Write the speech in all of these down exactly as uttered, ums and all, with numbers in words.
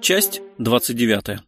Часть двадцать девятая.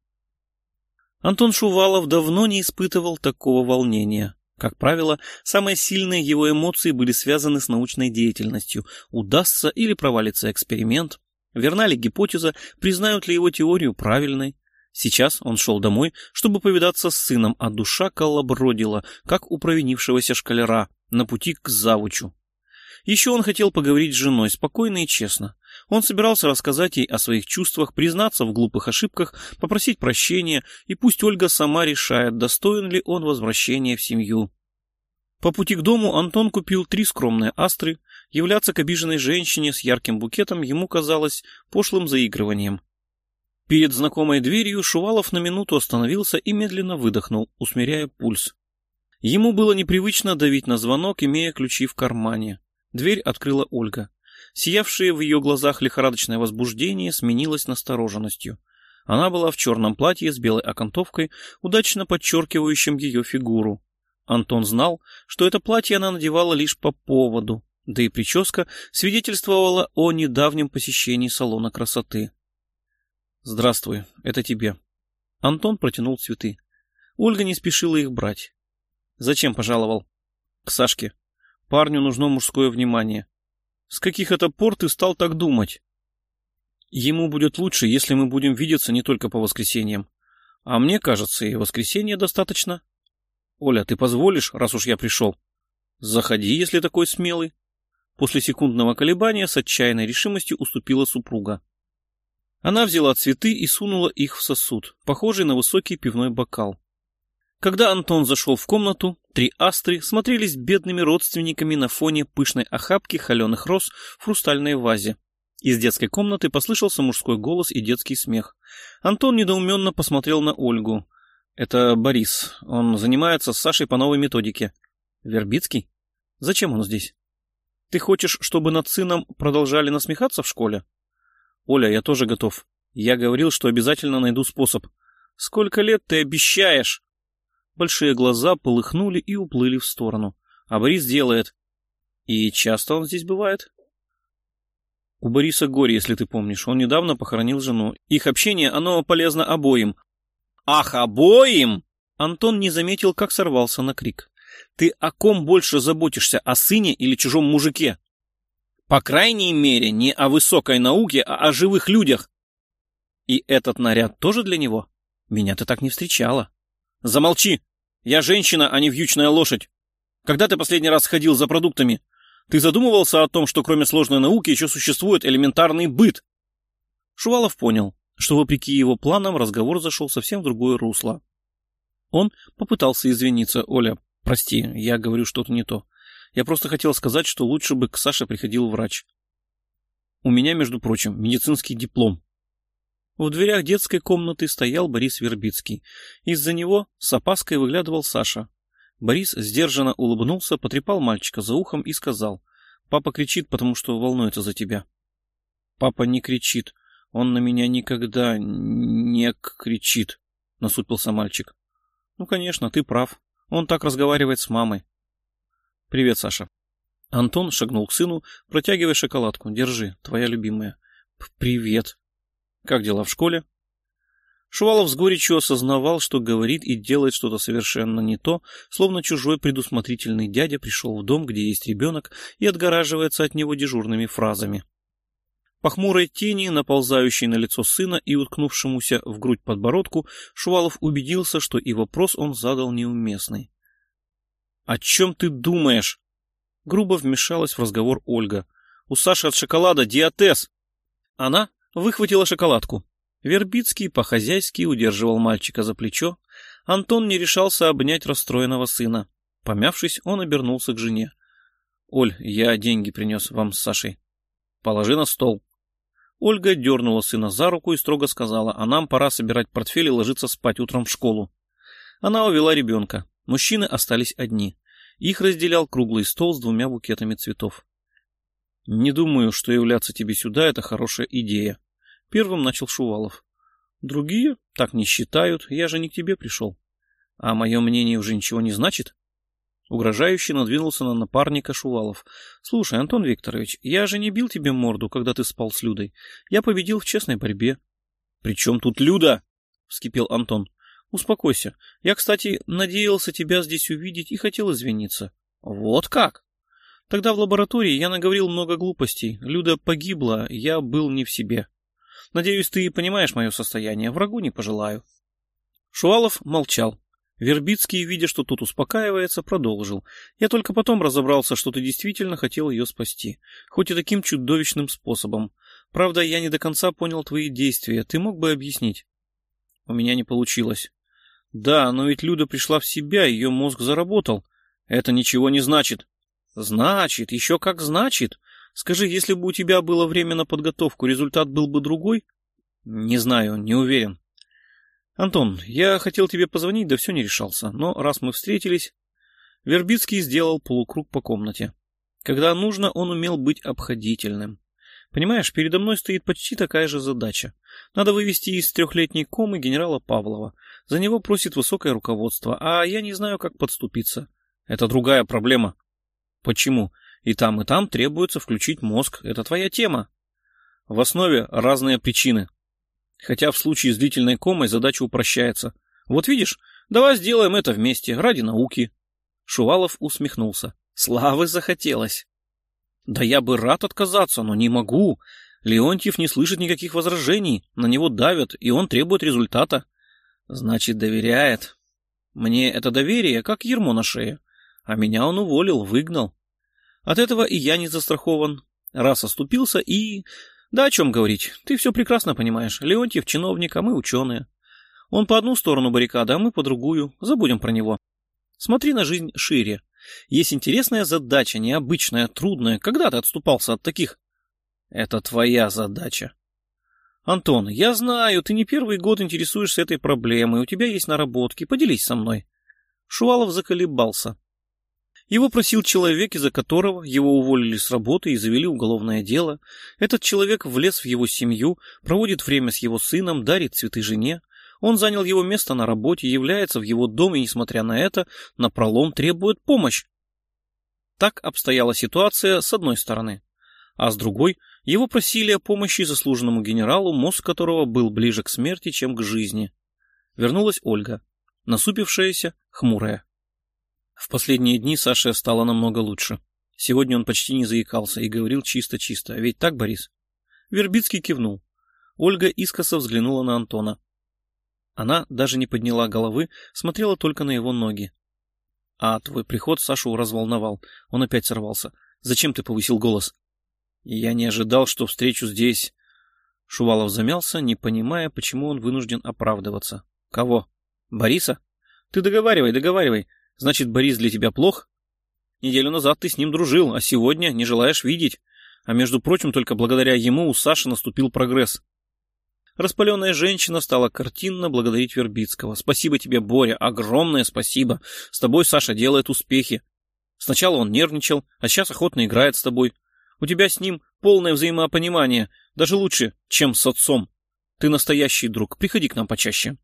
Антон Шувалов давно не испытывал такого волнения. Как правило, самые сильные его эмоции были связаны с научной деятельностью. Удастся или провалится эксперимент? Верна ли гипотеза? Признают ли его теорию правильной? Сейчас он шел домой, чтобы повидаться с сыном, а душа колобродила, как у провинившегося школяра, на пути к завучу. Еще он хотел поговорить с женой спокойно и честно. Он собирался рассказать ей о своих чувствах, признаться в глупых ошибках, попросить прощения, и пусть Ольга сама решает, достоин ли он возвращения в семью. По пути к дому Антон купил три скромные астры. Являться к обиженной женщине с ярким букетом ему казалось пошлым заигрыванием. Перед знакомой дверью Шувалов на минуту остановился и медленно выдохнул, усмиряя пульс. Ему было непривычно давить на звонок, имея ключи в кармане. Дверь открыла Ольга. Сиявшее в ее глазах лихорадочное возбуждение сменилось настороженностью. Она была в черном платье с белой окантовкой, удачно подчеркивающим ее фигуру. Антон знал, что это платье она надевала лишь по поводу, да и прическа свидетельствовала о недавнем посещении салона красоты. «Здравствуй, это тебе». Антон протянул цветы. Ольга не спешила их брать. «Зачем пожаловал?» «К Сашке. Парню нужно мужское внимание». «С каких это пор ты стал так думать?» «Ему будет лучше, если мы будем видеться не только по воскресеньям. А мне кажется, и воскресенья достаточно». «Оля, ты позволишь, раз уж я пришел?» «Заходи, если такой смелый». После секундного колебания с отчаянной решимостью уступила супруга. Она взяла цветы и сунула их в сосуд, похожий на высокий пивной бокал. Когда Антон зашел в комнату, три астры смотрелись бедными родственниками на фоне пышной охапки холеных роз в хрустальной вазе. Из детской комнаты послышался мужской голос и детский смех. Антон недоуменно посмотрел на Ольгу. «Это Борис. Он занимается с Сашей по новой методике». «Вербицкий? Зачем он здесь? Ты хочешь, чтобы над сыном продолжали насмехаться в школе?» «Оля, я тоже готов. Я говорил, что обязательно найду способ». «Сколько лет ты обещаешь?» Большие глаза полыхнули и уплыли в сторону. А Борис делает. И часто он здесь бывает? У Бориса горе, если ты помнишь. Он недавно похоронил жену. Их общение, оно полезно обоим. Ах, обоим? Антон не заметил, как сорвался на крик. Ты о ком больше заботишься, о сыне или чужом мужике? По крайней мере, не о высокой науке, а о живых людях. И этот наряд тоже для него? Меня ты так не встречала. Замолчи! Я женщина, а не вьючная лошадь. Когда ты последний раз ходил за продуктами? Ты задумывался о том, что кроме сложной науки еще существует элементарный быт? Шувалов понял, что вопреки его планам разговор зашел совсем в другое русло. Он попытался извиниться. «Оля, прости, я говорю что-то не то. Я просто хотел сказать, что лучше бы к Саше приходил врач. У меня, между прочим, медицинский диплом». В дверях детской комнаты стоял Борис Вербицкий. Из-за него с опаской выглядывал Саша. Борис сдержанно улыбнулся, потрепал мальчика за ухом и сказал: «Папа кричит, потому что волнуется за тебя». «Папа не кричит. Он на меня никогда не кричит», — насупился мальчик. «Ну, конечно, ты прав. Он так разговаривает с мамой». «Привет, Саша». Антон шагнул к сыну, протягивая шоколадку. «Держи, твоя любимая». «Привет». «Как дела в школе?» Шувалов с горечью осознавал, что говорит и делает что-то совершенно не то, словно чужой предусмотрительный дядя пришел в дом, где есть ребенок, и отгораживается от него дежурными фразами. По хмурой тени, наползающей на лицо сына и уткнувшемуся в грудь подбородку, Шувалов убедился, что и вопрос он задал неуместный. «О чем ты думаешь?» Грубо вмешалась в разговор Ольга. «У Саши от шоколада диатез!» Она выхватила шоколадку. Вербицкий по-хозяйски удерживал мальчика за плечо. Антон не решался обнять расстроенного сына. Помявшись, он обернулся к жене. «Оль, я деньги принес вам с Сашей. Положи на стол». Ольга дернула сына за руку и строго сказала: «А нам пора собирать портфель и ложиться спать утром в школу». Она увела ребенка. Мужчины остались одни. Их разделял круглый стол с двумя букетами цветов. «Не думаю, что являться тебе сюда — это хорошая идея», — первым начал Шувалов. «Другие так не считают, я же не к тебе пришел». «А мое мнение уже ничего не значит?» Угрожающе надвинулся на напарника Шувалов. «Слушай, Антон Викторович, я же не бил тебе морду, когда ты спал с Людой. Я победил в честной борьбе». «При чем тут Люда?» — вскипел Антон. «Успокойся. Я, кстати, надеялся тебя здесь увидеть и хотел извиниться». «Вот как?» «Тогда в лаборатории я наговорил много глупостей. Люда погибла, я был не в себе. Надеюсь, ты понимаешь мое состояние. Врагу не пожелаю». Шувалов молчал. Вербицкий, видя, что тот успокаивается, продолжил. «Я только потом разобрался, что ты действительно хотел ее спасти. Хоть и таким чудовищным способом. Правда, я не до конца понял твои действия. Ты мог бы объяснить?» «У меня не получилось». «Да, но ведь Люда пришла в себя, ее мозг заработал». «Это ничего не значит». «Значит, еще как значит. Скажи, если бы у тебя было время на подготовку, результат был бы другой?» «Не знаю, не уверен». «Антон, я хотел тебе позвонить, да все не решался. Но раз мы встретились...» Вербицкий сделал полукруг по комнате. Когда нужно, он умел быть обходительным. «Понимаешь, передо мной стоит почти такая же задача. Надо вывести из трехлетней комы генерала Павлова. За него просит высокое руководство, а я не знаю, как подступиться. Это другая проблема». «Почему? И там, и там требуется включить мозг. Это твоя тема». «В основе разные причины. Хотя в случае с длительной комой задача упрощается. Вот видишь, давай сделаем это вместе, ради науки». Шувалов усмехнулся. «Славы захотелось». «Да я бы рад отказаться, но не могу. Леонтьев не слышит никаких возражений, на него давят, и он требует результата». «Значит, доверяет. Мне это доверие, как ярмо на шее. А меня он уволил, выгнал. От этого и я не застрахован. Раз оступился и... Да о чем говорить, ты все прекрасно понимаешь. Леонтьев чиновник, а мы ученые. Он по одну сторону баррикады, а мы по другую. Забудем про него. Смотри на жизнь шире. Есть интересная задача, необычная, трудная. Когда ты отступался от таких? Это твоя задача. Антон, я знаю, ты не первый год интересуешься этой проблемой. У тебя есть наработки. Поделись со мной. Шувалов заколебался. Его просил человек, из-за которого его уволили с работы и завели уголовное дело. Этот человек влез в его семью, проводит время с его сыном, дарит цветы жене. Он занял его место на работе, является в его дом и, несмотря на это, напролом требует помощь. Так обстояла ситуация с одной стороны. А с другой, его просили о помощи заслуженному генералу, мозг которого был ближе к смерти, чем к жизни. Вернулась Ольга, насупившаяся, хмурая. В последние дни Саше стало намного лучше. Сегодня он почти не заикался и говорил чисто-чисто. Ведь так, Борис? Вербицкий кивнул. Ольга искоса взглянула на Антона. Она даже не подняла головы, смотрела только на его ноги. А твой приход Сашу разволновал. Он опять сорвался. Зачем ты повысил голос? Я не ожидал, что встречу здесь... Шувалов замялся, не понимая, почему он вынужден оправдываться. Кого? Бориса? Ты договаривай, договаривай. Значит, Борис для тебя плох? Неделю назад ты с ним дружил, а сегодня не желаешь видеть. А между прочим, только благодаря ему у Саши наступил прогресс. Распаленная женщина стала картинно благодарить Вербицкого. Спасибо тебе, Боря, огромное спасибо. С тобой Саша делает успехи. Сначала он нервничал, а сейчас охотно играет с тобой. У тебя с ним полное взаимопонимание, даже лучше, чем с отцом. Ты настоящий друг, приходи к нам почаще.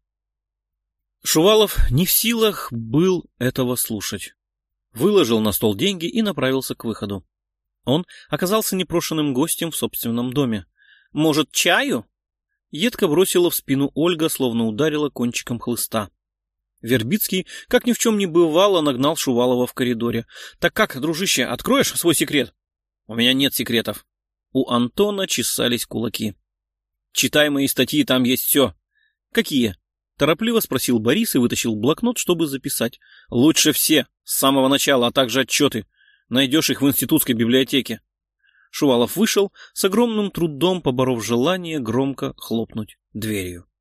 Шувалов не в силах был этого слушать. Выложил на стол деньги и направился к выходу. Он оказался непрошенным гостем в собственном доме. «Может, чаю?» Едко бросила в спину Ольга, словно ударила кончиком хлыста. Вербицкий, как ни в чем не бывало, нагнал Шувалова в коридоре. «Так как, дружище, откроешь свой секрет?» «У меня нет секретов». У Антона чесались кулаки. «Читай мои статьи, там есть все». «Какие?» Торопливо спросил Борис и вытащил блокнот, чтобы записать. «Лучше все, с самого начала, а также отчеты. Найдешь их в институтской библиотеке». Шувалов вышел, с огромным трудом поборов желание громко хлопнуть дверью.